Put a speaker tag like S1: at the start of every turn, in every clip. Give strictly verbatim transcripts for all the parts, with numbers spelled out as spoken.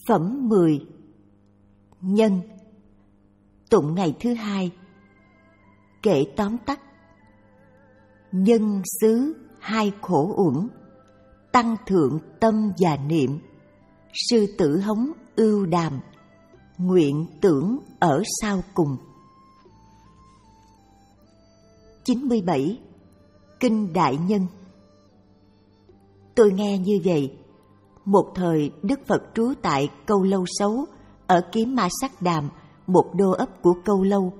S1: Phẩm mười. Nhân. Tụng ngày thứ hai. Kệ tóm tắt. Nhân xứ hai khổ uẩn, tăng thượng tâm và niệm. Sư tử hống ưu đàm, nguyện tưởng ở sau cùng. chín mươi bảy. Kinh Đại Nhân. Tôi nghe như vậy. Một thời Đức Phật trú tại Câu Lâu Xấu ở Kiếm Ma Sắc Đàm, một đô ấp của Câu Lâu.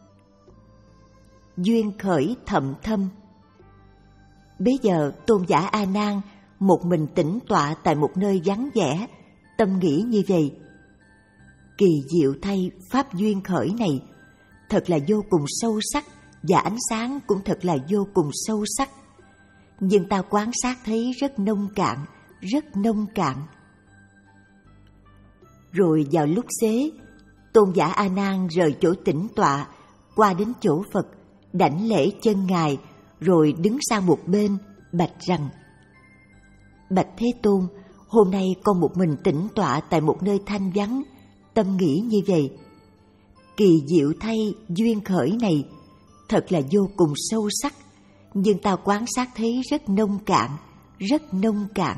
S1: Duyên khởi thậm thâm. Bấy giờ Tôn giả A Nan một mình tĩnh tọa tại một nơi vắng vẻ, tâm nghĩ như vậy: kỳ diệu thay, pháp duyên khởi này thật là vô cùng sâu sắc, và ánh sáng cũng thật là vô cùng sâu sắc. Nhưng ta quan sát thấy rất nông cạn, rất nông cạn. Rồi vào lúc xế, Tôn giả A Nan rời chỗ tĩnh tọa, qua đến chỗ Phật, đảnh lễ chân Ngài, rồi đứng sang một bên, bạch rằng: Bạch Thế Tôn, hôm nay con một mình tĩnh tọa tại một nơi thanh vắng, tâm nghĩ như vậy: kỳ diệu thay, duyên khởi này thật là vô cùng sâu sắc, nhưng ta quan sát thấy rất nông cạn, rất nông cạn.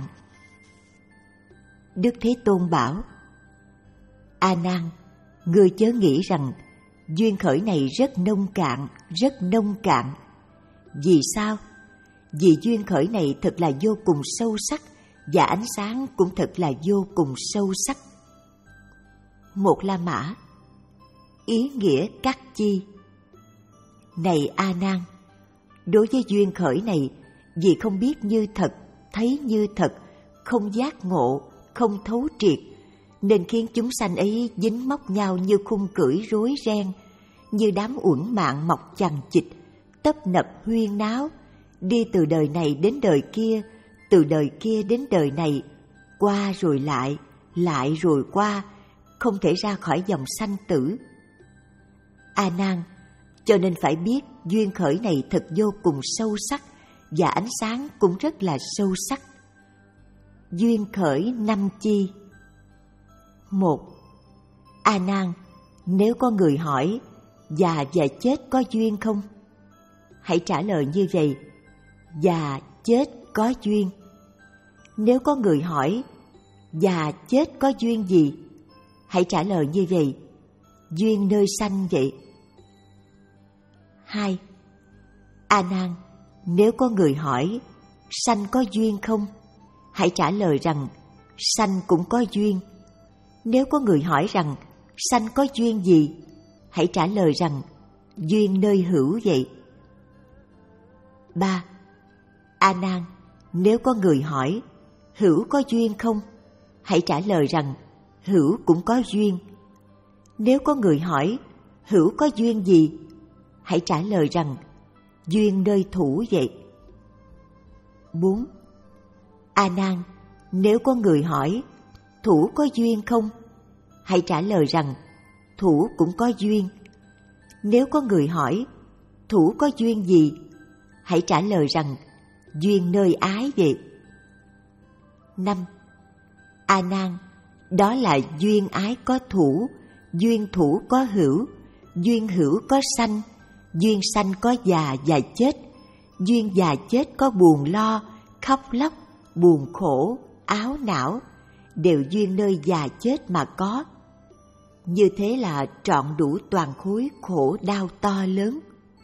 S1: Đức Thế Tôn bảo: A Nan, ngươi chớ nghĩ rằng duyên khởi này rất nông cạn, rất nông cạn. Vì sao? Vì duyên khởi này thật là vô cùng sâu sắc, và ánh sáng cũng thật là vô cùng sâu sắc. Một La Mã. Ý nghĩa các chi. Này A Nan, đối với duyên khởi này, vì không biết như thật, thấy như thật, không giác ngộ, không thấu triệt, nên khiến chúng sanh ấy dính móc nhau như khung cưỡi rối ren, như đám uẩn mạng mọc chằng chịt, tấp nập huyên náo, đi từ đời này đến đời kia, từ đời kia đến đời này, qua rồi lại, lại rồi qua, không thể ra khỏi dòng sanh tử. A Nan, cho nên phải biết duyên khởi này thật vô cùng sâu sắc, và ánh sáng cũng rất là sâu sắc. Duyên khởi năm chi. Một. A Nan, nếu có người hỏi già và chết có duyên không? Hãy trả lời như vậy: già chết có duyên. Nếu có người hỏi già chết có duyên gì? Hãy trả lời như vậy: duyên nơi sanh vậy. Hai. A Nan, nếu có người hỏi sanh có duyên không? Hãy trả lời rằng sanh cũng có duyên. Nếu có người hỏi rằng sanh có duyên gì? Hãy trả lời rằng duyên nơi hữu vậy. Ba. A Nan, nếu có người hỏi hữu có duyên không? Hãy trả lời rằng hữu cũng có duyên. Nếu có người hỏi hữu có duyên gì? Hãy trả lời rằng duyên nơi thủ vậy. Bốn. A Nan, nếu có người hỏi thủ có duyên không? Hãy trả lời rằng thủ cũng có duyên. Nếu có người hỏi thủ có duyên gì? Hãy trả lời rằng duyên nơi ái vậy. Năm. A Nan, đó là duyên ái có thủ, duyên thủ có hữu, duyên hữu có sanh, duyên sanh có già và chết, duyên già chết có buồn lo, khóc lóc, buồn khổ, áo não, đều duyên nơi già chết mà có. Như thế là trọn đủ toàn khối khổ đau to lớn.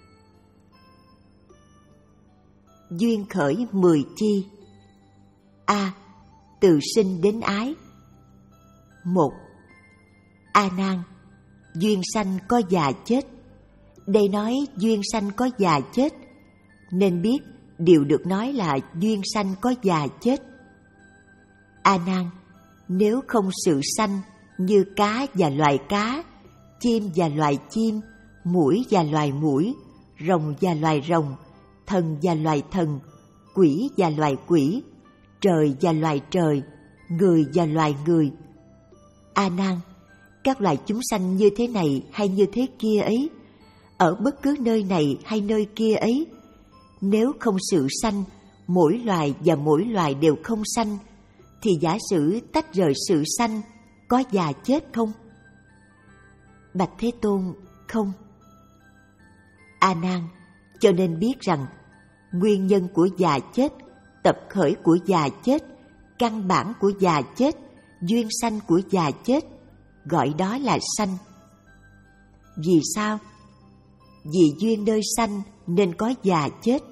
S1: Duyên khởi mười chi. A. Từ sinh đến ái. Một. A Nan, duyên sanh có già chết. Đây nói duyên sanh có già chết, nên biết điều được nói là duyên sanh có già chết. A Nan, nếu không sự sanh như cá và loài cá, chim và loài chim, muỗi và loài muỗi, rồng và loài rồng, thần và loài thần, quỷ và loài quỷ, trời và loài trời, người và loài người. A Nan, các loài chúng sanh như thế này hay như thế kia ấy, ở bất cứ nơi này hay nơi kia ấy, nếu không sự sanh, mỗi loài và mỗi loài đều không sanh, thì giả sử tách rời sự sanh, có già chết không? Bạch Thế Tôn, không. A Nan, cho nên biết rằng nguyên nhân của già chết, tập khởi của già chết, căn bản của già chết, duyên sanh của già chết, gọi đó là sanh. Vì sao? Vì duyên nơi sanh nên có già chết.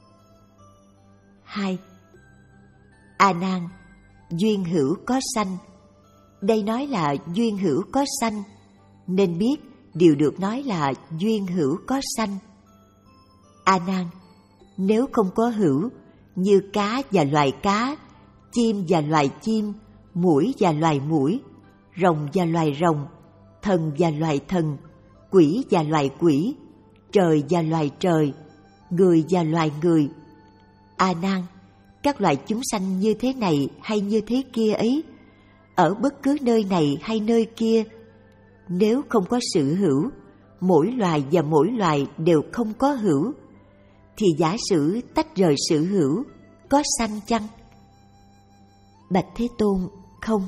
S1: Hai. A Nan, duyên hữu có sanh. Đây nói là duyên hữu có sanh, nên biết điều được nói là duyên hữu có sanh. A Nan, nếu không có hữu, như cá và loài cá, chim và loài chim, muỗi và loài muỗi, rồng và loài rồng, thần và loài thần, quỷ và loài quỷ, trời và loài trời, người và loài người. A Nan, các loài chúng sanh như thế này hay như thế kia ấy, ở bất cứ nơi này hay nơi kia, nếu không có sự hữu, mỗi loài và mỗi loài đều không có hữu, thì giả sử tách rời sự hữu, có sanh chăng? Bạch Thế Tôn, không.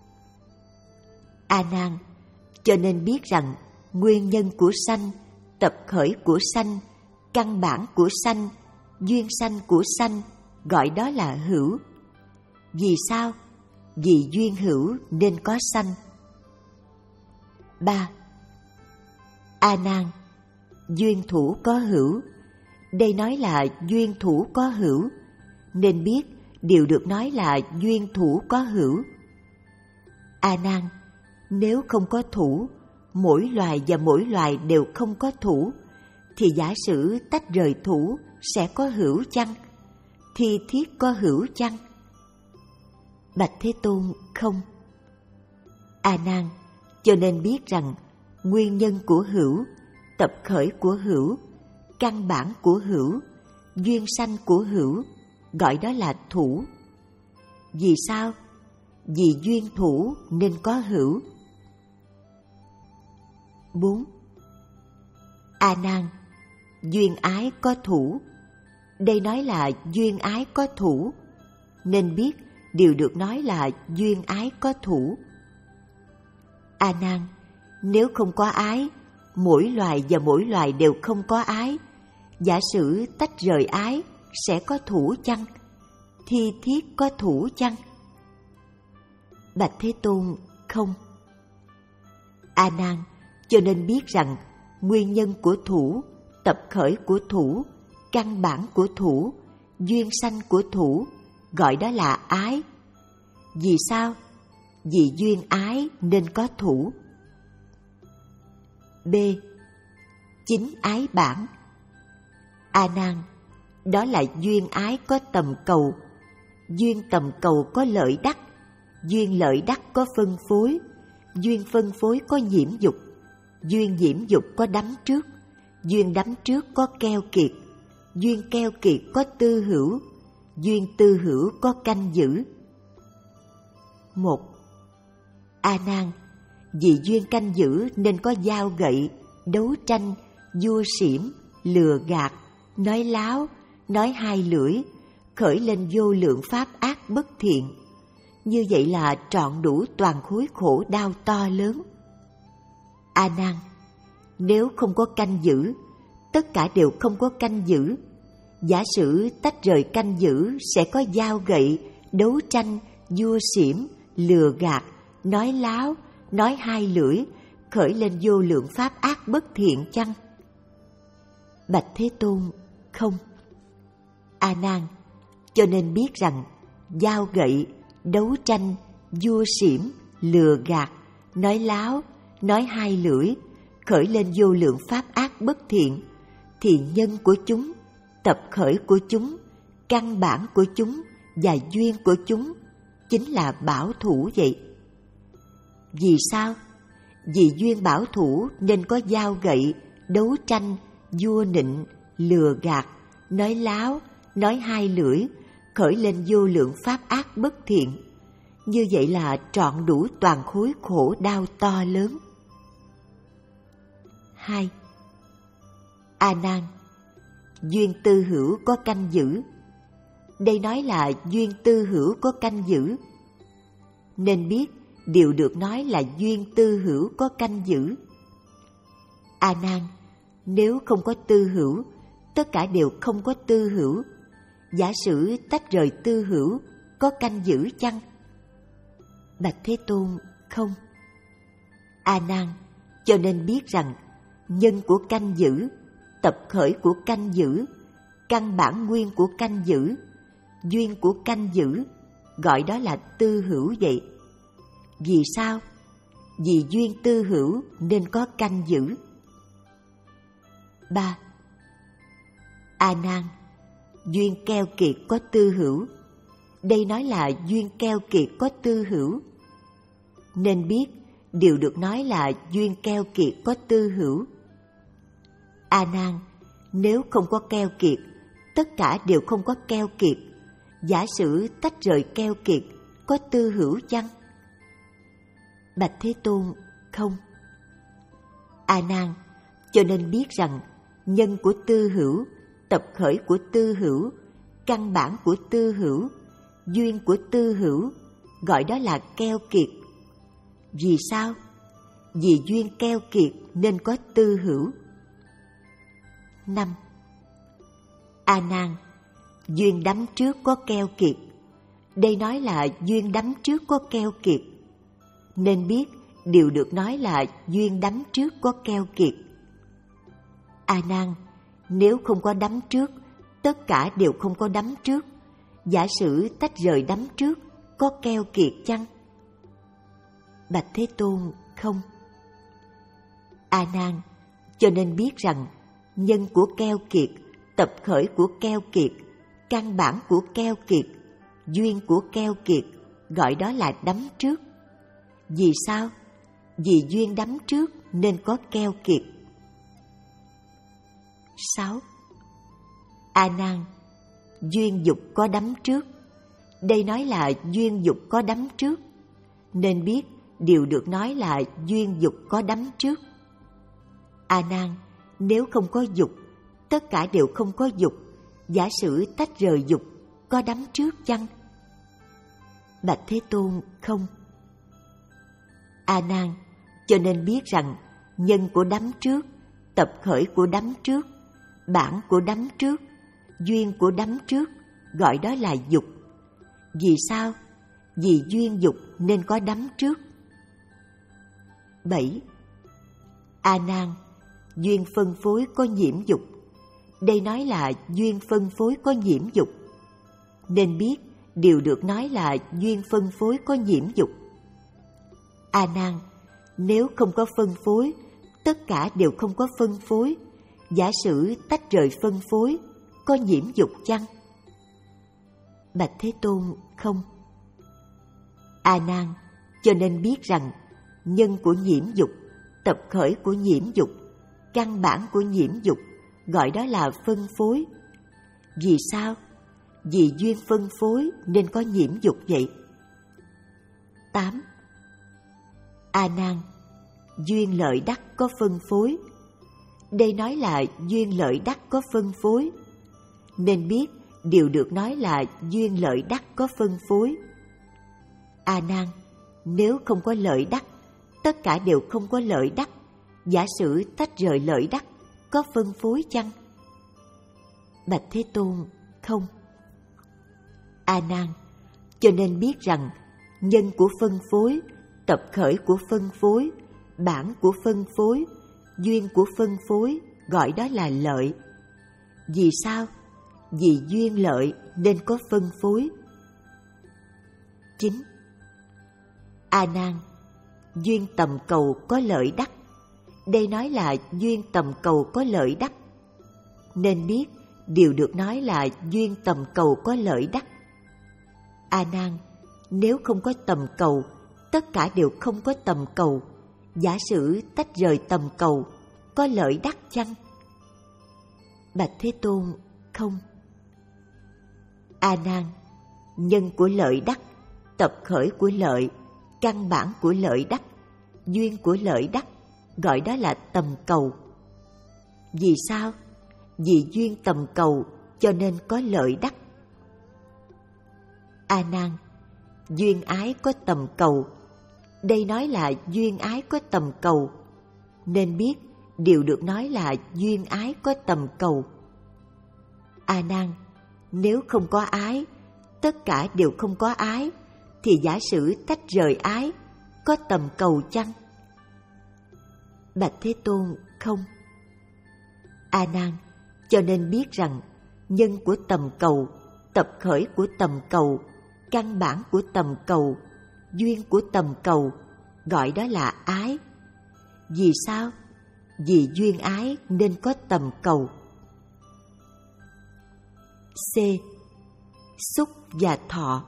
S1: A Nan, cho nên biết rằng nguyên nhân của sanh, tập khởi của sanh, căn bản của sanh, duyên sanh của sanh, gọi đó là hữu. Vì sao? Vì duyên hữu nên có sanh. Ba. A Nan, duyên thủ có hữu. Đây nói là duyên thủ có hữu, nên biết điều được nói là duyên thủ có hữu. A Nan, nếu không có thủ, mỗi loài và mỗi loài đều không có thủ, thì giả sử tách rời thủ sẽ có hữu chăng? Thì thiết có hữu chăng? Bạch Thế Tôn, không. A Nan, cho nên biết rằng nguyên nhân của hữu, tập khởi của hữu, căn bản của hữu, duyên sanh của hữu, gọi đó là thủ. Vì sao? Vì duyên thủ nên có hữu. Bốn. A Nan, duyên ái có thủ. Đây nói là duyên ái có thủ, nên biết điều được nói là duyên ái có thủ. A Nan, nếu không có ái, mỗi loài và mỗi loài đều không có ái, giả sử tách rời ái sẽ có thủ chăng? Thì thiết có thủ chăng? Bạch Thế Tôn, không. A Nan, cho nên biết rằng nguyên nhân của thủ, tập khởi của thủ, căn bản của thủ, duyên sanh của thủ, gọi đó là ái. Vì sao? Vì duyên ái nên có thủ. B. Chính ái bản. A Nan, đó là duyên ái có tầm cầu. Duyên tầm cầu có lợi đắc, duyên lợi đắc có phân phối, duyên phân phối có nhiễm dục, duyên nhiễm dục có đắm trước, duyên đắm trước có keo kiệt, duyên keo kiệt có tư hữu, duyên tư hữu có canh giữ. Một. A Nan, vì duyên canh giữ nên có dao gậy, đấu tranh, vua xỉm, lừa gạt, nói láo, nói hai lưỡi, khởi lên vô lượng pháp ác bất thiện. Như vậy là trọn đủ toàn khối khổ đau to lớn. A Nan, nếu không có canh giữ, tất cả đều không có canh giữ. Giả sử tách rời canh giữ sẽ có dao gậy, đấu tranh, vua xỉm, lừa gạt, nói láo, nói hai lưỡi, khởi lên vô lượng pháp ác bất thiện chăng? Bạch Thế Tôn, không. A Nan, cho nên biết rằng dao gậy, đấu tranh, vua xỉm, lừa gạt, nói láo, nói hai lưỡi, khởi lên vô lượng pháp ác bất thiện, thì nhân của chúng, tập khởi của chúng, căn bản của chúng và duyên của chúng chính là bảo thủ vậy. Vì sao? Vì duyên bảo thủ nên có dao gậy, đấu tranh, vua nịnh, lừa gạt, nói láo, nói hai lưỡi, khởi lên vô lượng pháp ác bất thiện. Như vậy là trọn đủ toàn khối khổ đau to lớn. Hai. A Nan, duyên tư hữu có canh giữ. Đây nói là duyên tư hữu có canh giữ, nên biết đều được nói là duyên tư hữu có canh giữ. A Nan, nếu không có tư hữu, tất cả đều không có tư hữu. Giả sử tách rời tư hữu, có canh giữ chăng? Bạch Thế Tôn, không. A Nan, cho nên biết rằng nhân của canh giữ, tập khởi của canh giữ, căn bản nguyên của canh giữ, duyên của canh giữ, gọi đó là tư hữu vậy. Vì sao? Vì duyên tư hữu nên có canh giữ. Ba. A Nan, duyên keo kiệt có tư hữu. Đây nói là duyên keo kiệt có tư hữu. Nên biết điều được nói là duyên keo kiệt có tư hữu. A Nan, nếu không có keo kiệt, tất cả đều không có keo kiệt. Giả sử tách rời keo kiệt, có tư hữu chăng? Bạch Thế Tôn, không. A Nan, cho nên biết rằng nhân của tư hữu, tập khởi của tư hữu, căn bản của tư hữu, duyên của tư hữu, gọi đó là keo kiệt. Vì sao? Vì duyên keo kiệt nên có tư hữu. Năm. A Nan, duyên đắm trước có keo kiệt. Đây nói là duyên đắm trước có keo kiệt. Nên biết điều được nói là duyên đắm trước có keo kiệt. A Nan, nếu không có đắm trước, tất cả đều không có đắm trước. Giả sử tách rời đắm trước, có keo kiệt chăng? Bạch Thế Tôn, không. A Nan, cho nên biết rằng nhân của keo kiệt, tập khởi của keo kiệt, căn bản của keo kiệt, duyên của keo kiệt, gọi đó là đắm trước. Vì sao? Vì duyên đắm trước nên có keo kiệt. Sáu. A Nan, duyên dục có đắm trước. Đây nói là duyên dục có đắm trước. Nên biết điều được nói là duyên dục có đắm trước. A Nan, nếu không có dục, tất cả đều không có dục. Giả sử tách rời dục, có đắm trước chăng? Bạch Thế Tôn, không. A Nan, cho nên biết rằng nhân của đắm trước, tập khởi của đắm trước, bản của đắm trước, duyên của đắm trước, gọi đó là dục. Vì sao? Vì duyên dục nên có đắm trước. Bảy. A Nan, duyên phân phối có nhiễm dục. Đây nói là duyên phân phối có nhiễm dục. Nên biết điều được nói là duyên phân phối có nhiễm dục. A Nan, nếu không có phân phối, tất cả đều không có phân phối. Giả sử tách rời phân phối, có nhiễm dục chăng? Bạch Thế Tôn, không. A Nan, cho nên biết rằng nhân của nhiễm dục, tập khởi của nhiễm dục, căn bản của nhiễm dục, gọi đó là phân phối. Vì sao? Vì duyên phân phối nên có nhiễm dục vậy. Tám. A Nan, duyên lợi đắc có phân phối. Đây nói là duyên lợi đắc có phân phối. Nên biết điều được nói là duyên lợi đắc có phân phối. A Nan, nếu không có lợi đắc, tất cả đều không có lợi đắc. Giả sử tách rời lợi đắc, có phân phối chăng? Bạch Thế Tôn, không. A Nan, cho nên biết rằng nhân của phân phối, tập khởi của phân phối, bản của phân phối, duyên của phân phối, gọi đó là lợi. Vì sao? Vì duyên lợi nên có phân phối. Chín. A Nan, duyên tầm cầu có lợi đắc. Đây nói là duyên tầm cầu có lợi đắc. Nên biết điều được nói là duyên tầm cầu có lợi đắc. A Nan, nếu không có tầm cầu, tất cả đều không có tầm cầu. Giả sử tách rời tầm cầu, có lợi đắc chăng? Bạch Thế Tôn, không. A Nan, nhân của lợi đắc, tập khởi của lợi, căn bản của lợi đắc, duyên của lợi đắc, gọi đó là tầm cầu. Vì sao? Vì duyên tầm cầu cho nên có lợi đắc. A Nan, duyên ái có tầm cầu. Đây nói là duyên ái có tầm cầu, nên biết điều được nói là duyên ái có tầm cầu. A Nan, nếu không có ái, tất cả đều không có ái, thì giả sử tách rời ái, có tầm cầu chăng? Bạch Thế Tôn, không. A Nan, cho nên biết rằng nhân của tầm cầu, tập khởi của tầm cầu, căn bản của tầm cầu, duyên của tầm cầu, gọi đó là ái. Vì sao? Vì duyên ái nên có tầm cầu. C. Xúc và thọ.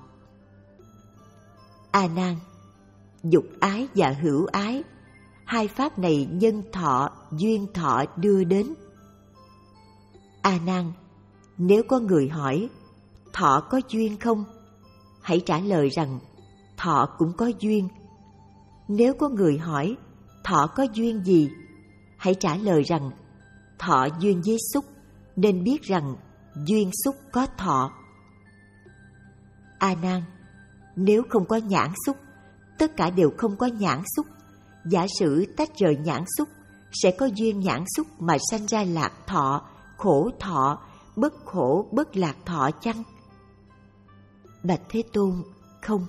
S1: A Nan, dục ái và hữu ái, hai pháp này nhân thọ, duyên thọ đưa đến. A Nan, nếu có người hỏi thọ có duyên không, hãy trả lời rằng thọ cũng có duyên. Nếu có người hỏi thọ có duyên gì, hãy trả lời rằng thọ duyên với xúc, nên biết rằng duyên xúc có thọ. A Nan, nếu không có nhãn xúc, tất cả đều không có nhãn xúc. Giả sử tách rời nhãn xúc, sẽ có duyên nhãn xúc mà sanh ra lạc thọ, khổ thọ, bất khổ bất lạc thọ chăng? Bạch Thế Tôn, không.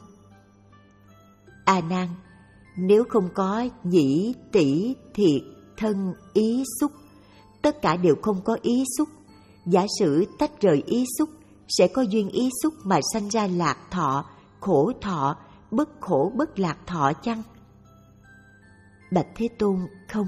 S1: A Nan, nếu không có nhĩ, tỷ, thiệt, thân, ý xúc, tất cả đều không có ý xúc. Giả sử tách rời ý xúc, sẽ có duyên ý xúc mà sanh ra lạc thọ, khổ thọ, bất khổ bất lạc thọ chăng? Bạch Thế Tôn, không.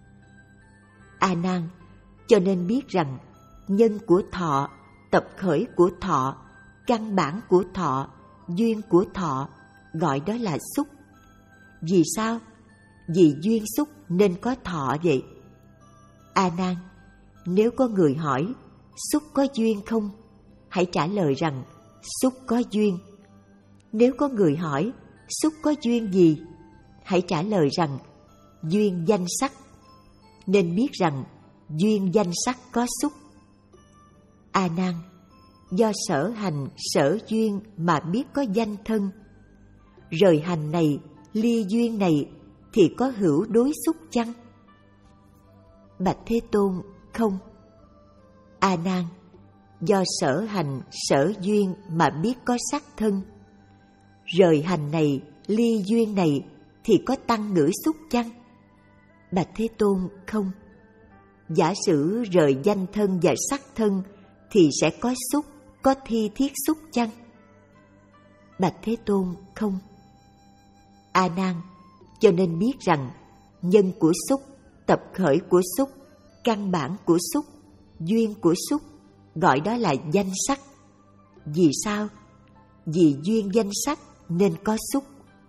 S1: A Nan, cho nên biết rằng nhân của thọ, tập khởi của thọ, căn bản của thọ, duyên của thọ, gọi đó là xúc. Vì sao? Vì duyên xúc nên có thọ vậy. A Nan, nếu có người hỏi xúc có duyên không, hãy trả lời rằng xúc có duyên. Nếu có người hỏi xúc có duyên gì, hãy trả lời rằng duyên danh sắc, nên biết rằng duyên danh sắc có xúc. A Nan, do sở hành sở duyên mà biết có danh thân. Rời hành này, ly duyên này, thì có hữu đối xúc chăng? Bạch Thế Tôn, không. A Nan, do sở hành sở duyên mà biết có sắc thân. Rời hành này, ly duyên này, thì có tăng ngữ xúc chăng? Bạch Thế Tôn, không. Giả sử rời danh thân và sắc thân, thì sẽ có xúc, có thi thiết xúc chăng? Bạch Thế Tôn, không. A Nan, cho nên biết rằng nhân của xúc, tập khởi của xúc, căn bản của xúc, duyên của xúc, gọi đó là danh sắc. Vì sao? Vì duyên danh sắc nên có xúc.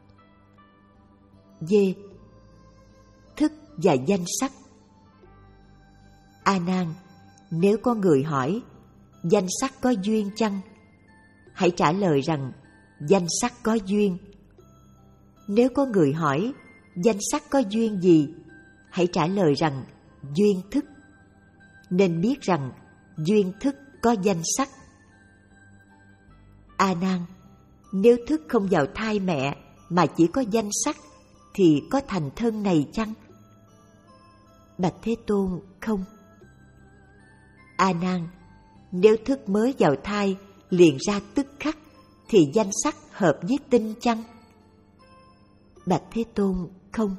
S1: D. Thức và danh sắc. A Nan, nếu có người hỏi danh sắc có duyên chăng, hãy trả lời rằng danh sắc có duyên. Nếu có người hỏi danh sắc có duyên gì, hãy trả lời rằng duyên thức, nên biết rằng duyên thức có danh sắc. A Nan, nếu thức không vào thai mẹ mà chỉ có danh sắc, thì có thành thân này chăng? Bạch Thế Tôn, không. A Nan, nếu thức mới vào thai liền ra tức khắc, thì danh sắc hợp với tinh chăng? Bạch Thế Tôn, không.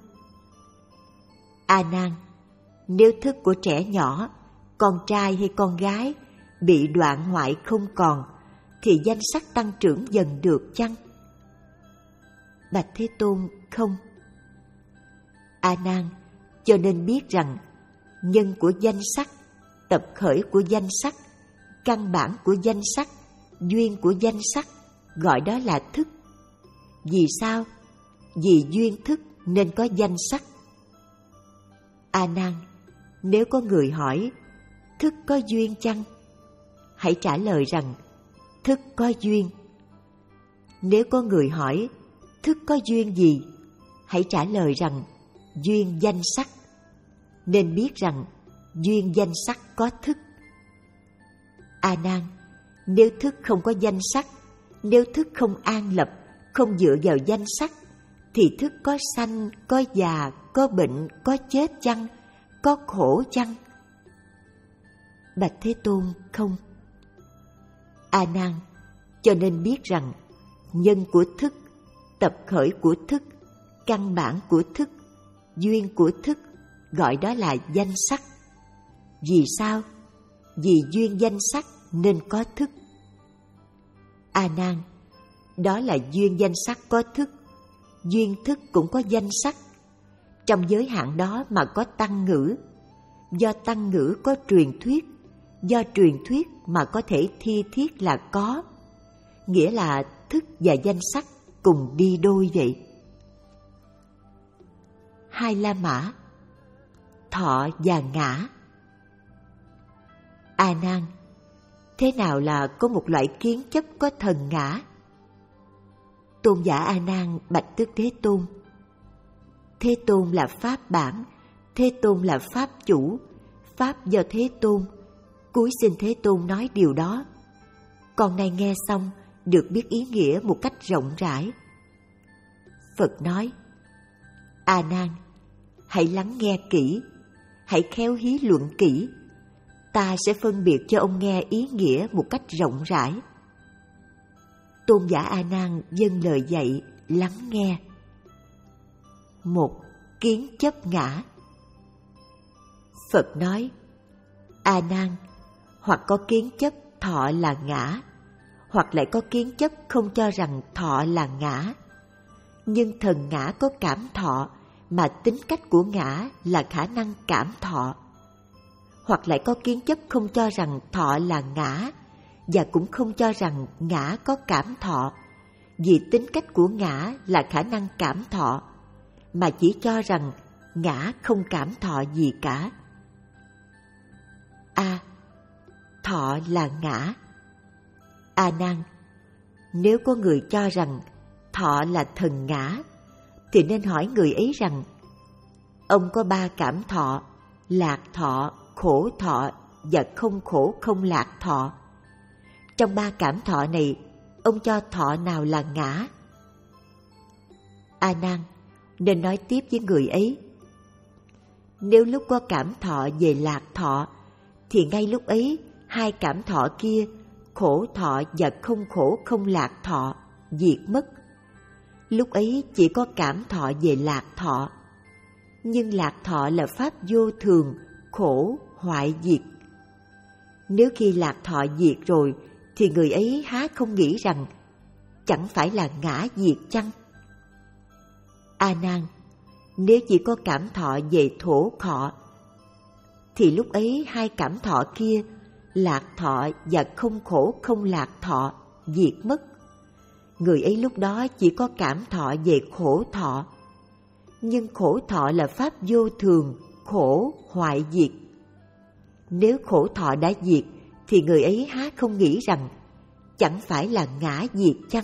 S1: A Nan, nếu thức của trẻ nhỏ, con trai hay con gái, bị đoạn hoại không còn, thì danh sắc tăng trưởng dần được chăng? Bạch Thế Tôn, không. A Nan, cho nên biết rằng nhân của danh sắc, tập khởi của danh sắc, căn bản của danh sắc, duyên của danh sắc, gọi đó là thức. Vì sao? Vì duyên thức nên có danh sắc. A Nan, nếu có người hỏi thức có duyên chăng, hãy trả lời rằng thức có duyên. Nếu có người hỏi thức có duyên gì, hãy trả lời rằng duyên danh sắc, nên biết rằng duyên danh sắc có thức. A Nan, nếu thức không có danh sắc, nếu thức không an lập, không dựa vào danh sắc, thì thức có sanh, có già, có bệnh, có chết chăng? Có khổ chăng? Bạch Thế Tôn, không. A Nan, cho nên biết rằng nhân của thức, tập khởi của thức, căn bản của thức, duyên của thức, gọi đó là danh sắc. Vì sao? Vì duyên danh sắc nên có thức. A Nan, đó là duyên danh sắc có thức, duyên thức cũng có danh sắc. Trong giới hạn đó mà có tăng ngữ, do tăng ngữ có truyền thuyết, do truyền thuyết mà có thể thi thiết là có, nghĩa là thức và danh sắc cùng đi đôi vậy. Hai La Mã, thọ và ngã. A Nan, thế nào là có một loại kiến chấp có thần ngã? Tôn giả A Nan bạch Đức Thế Tôn. Thế Tôn là pháp bản, Thế Tôn là pháp chủ, pháp do Thế Tôn. Cúi xin Thế Tôn nói điều đó. Con nay nghe xong được biết ý nghĩa một cách rộng rãi. Phật nói: A Nan, hãy lắng nghe kỹ, hãy khéo hí luận kỹ. Ta sẽ phân biệt cho ông nghe ý nghĩa một cách rộng rãi. Tôn giả A Nan dâng lời dạy, lắng nghe. Một, kiến chấp ngã. Phật nói: A Nan, hoặc có kiến chấp thọ là ngã, hoặc lại có kiến chấp không cho rằng thọ là ngã. Nhưng thần ngã có cảm thọ, mà tính cách của ngã là khả năng cảm thọ. Hoặc lại có kiến chấp không cho rằng thọ là ngã, và cũng không cho rằng ngã có cảm thọ, vì tính cách của ngã là khả năng cảm thọ, mà chỉ cho rằng ngã không cảm thọ gì cả. A. Thọ là ngã. A Nan, nếu có người cho rằng thọ là thần ngã, thì nên hỏi người ấy rằng: ông có ba cảm thọ, lạc thọ, khổ thọ và không khổ không lạc thọ. Trong ba cảm thọ này, ông cho thọ nào là ngã? A Nan, nên nói tiếp với người ấy: nếu lúc có cảm thọ về lạc thọ, thì ngay lúc ấy hai cảm thọ kia, khổ thọ và không khổ không lạc thọ, diệt mất. Lúc ấy chỉ có cảm thọ về lạc thọ. Nhưng lạc thọ là pháp vô thường, khổ, hoại diệt. Nếu khi lạc thọ diệt rồi, thì người ấy há không nghĩ rằng chẳng phải là ngã diệt chăng? A Nan, nếu chỉ có cảm thọ về thổ khọ, thì lúc ấy hai cảm thọ kia, lạc thọ và không khổ không lạc thọ, diệt mất. Người ấy lúc đó chỉ có cảm thọ về khổ thọ. Nhưng khổ thọ là pháp vô thường, khổ, hoại diệt. Nếu khổ thọ đã diệt, thì người ấy há không nghĩ rằng chẳng phải là ngã diệt chăng?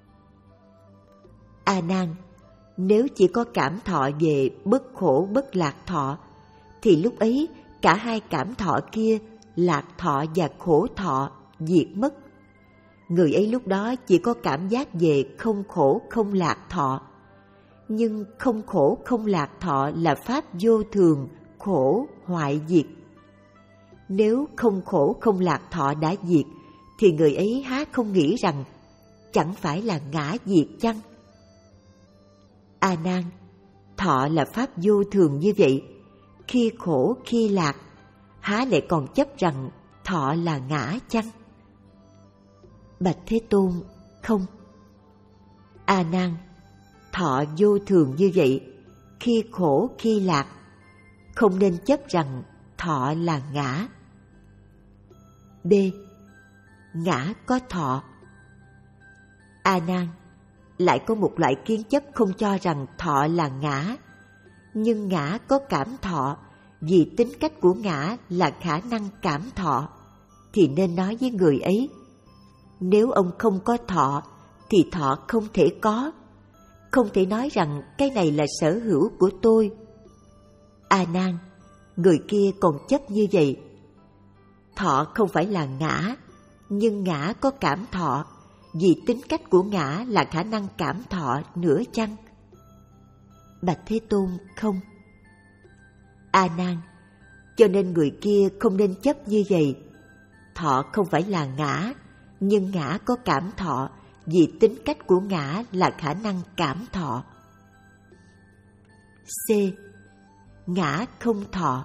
S1: A Nan, nếu chỉ có cảm thọ về bất khổ bất lạc thọ, thì lúc ấy cả hai cảm thọ kia, lạc thọ và khổ thọ, diệt mất. Người ấy lúc đó chỉ có cảm giác về không khổ không lạc thọ. Nhưng không khổ không lạc thọ là pháp vô thường, khổ, hoại diệt. Nếu không khổ không lạc thọ đã diệt, thì người ấy há không nghĩ rằng chẳng phải là ngã diệt chăng? A Nan, thọ là pháp vô thường như vậy, khi khổ khi lạc, há lại còn chấp rằng thọ là ngã chăng? Bạch Thế Tôn, không. A Nan, thọ vô thường như vậy, khi khổ khi lạc, không nên chấp rằng thọ là ngã. B. Ngã có thọ. A Nan, lại có một loại kiến chấp không cho rằng thọ là ngã, nhưng ngã có cảm thọ, vì tính cách của ngã là khả năng cảm thọ, thì nên nói với người ấy: nếu ông không có thọ, thì thọ không thể có. Không thể nói rằng cái này là sở hữu của tôi. A Nan, người kia còn chấp như vậy. Thọ không phải là ngã, nhưng ngã có cảm thọ, vì tính cách của ngã là khả năng cảm thọ nữa chăng? Bạch Thế Tôn, không. A Nan, cho nên người kia không nên chấp như vậy. Thọ không phải là ngã, nhưng ngã có cảm thọ, vì tính cách của ngã là khả năng cảm thọ. C. Ngã không thọ.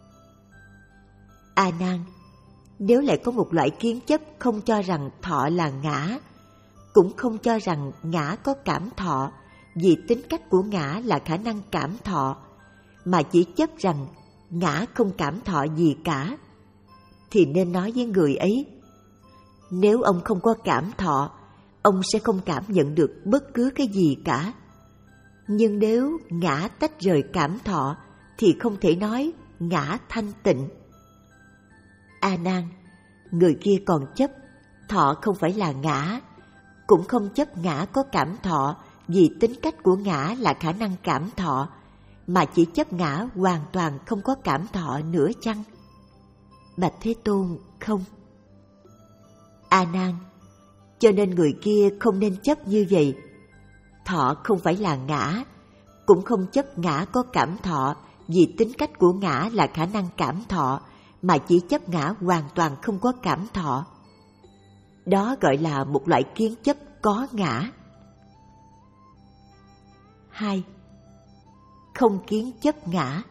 S1: A Nan, nếu lại có một loại kiến chấp không cho rằng thọ là ngã, cũng không cho rằng ngã có cảm thọ, vì tính cách của ngã là khả năng cảm thọ, mà chỉ chấp rằng ngã không cảm thọ gì cả, thì nên nói với người ấy: nếu ông không có cảm thọ, ông sẽ không cảm nhận được bất cứ cái gì cả. Nhưng nếu ngã tách rời cảm thọ, thì không thể nói ngã thanh tịnh. A Nan, người kia còn chấp thọ không phải là ngã, cũng không chấp ngã có cảm thọ, vì tính cách của ngã là khả năng cảm thọ, mà chỉ chấp ngã hoàn toàn không có cảm thọ nữa chăng? Bạch Thế Tôn, không. A Nan, cho nên người kia không nên chấp như vậy. Thọ không phải là ngã, cũng không chấp ngã có cảm thọ, vì tính cách của ngã là khả năng cảm thọ, mà chỉ chấp ngã hoàn toàn không có cảm thọ. Đó gọi là một loại kiến chấp có ngã. Hai. Không kiến chấp ngã.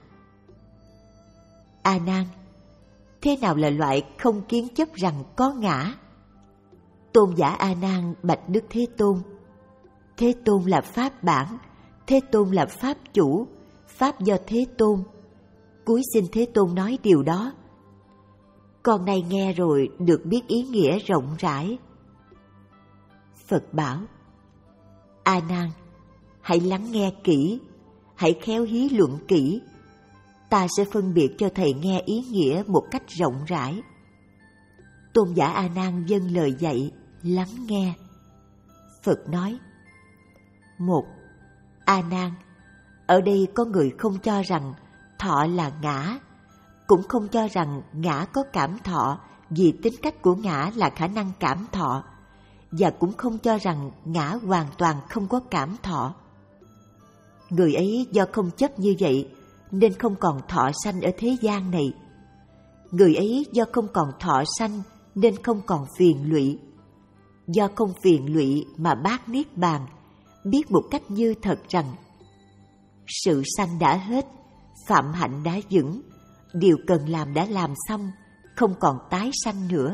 S1: A Nan, thế nào là loại không kiến chấp rằng có ngã? Tôn giả A Nan bạch Đức Thế Tôn: Thế Tôn là pháp bản, Thế Tôn là pháp chủ, pháp do Thế Tôn. Cúi xin Thế Tôn nói điều đó. Con nay nghe rồi được biết ý nghĩa rộng rãi. Phật bảo: A Nan, hãy lắng nghe kỹ, hãy khéo hí luận kỹ. Ta sẽ phân biệt cho thầy nghe ý nghĩa một cách rộng rãi. Tôn giả A Nan vâng lời dạy, lắng nghe. Phật nói: Một. A Nan, ở đây có người không cho rằng thọ là ngã, cũng không cho rằng ngã có cảm thọ, vì tính cách của ngã là khả năng cảm thọ, và cũng không cho rằng ngã hoàn toàn không có cảm thọ. Người ấy do không chấp như vậy nên không còn thọ sanh ở thế gian này. Người ấy do không còn thọ sanh nên không còn phiền lụy. Do không phiền lụy mà bác niết bàn, biết một cách như thật rằng sự sanh đã hết, phạm hạnh đã vững, điều cần làm đã làm xong, không còn tái sanh nữa.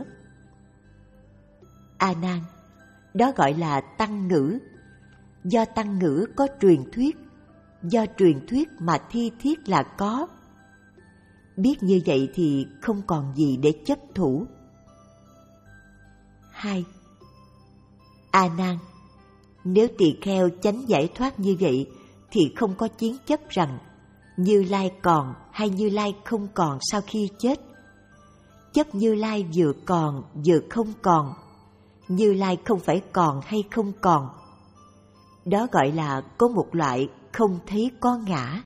S1: A Nan, đó gọi là tăng ngữ. Do tăng ngữ có truyền thuyết, do truyền thuyết mà thi thiết là có. Biết như vậy thì không còn gì để chấp thủ. Hai. A Nan, nếu tỳ kheo chánh giải thoát như vậy thì không có chiến chấp rằng Như Lai còn hay Như Lai không còn sau khi chết. Chấp Như Lai vừa còn vừa không còn. Như Lai không phải còn hay không còn. Đó gọi là có một loại không thấy có ngã.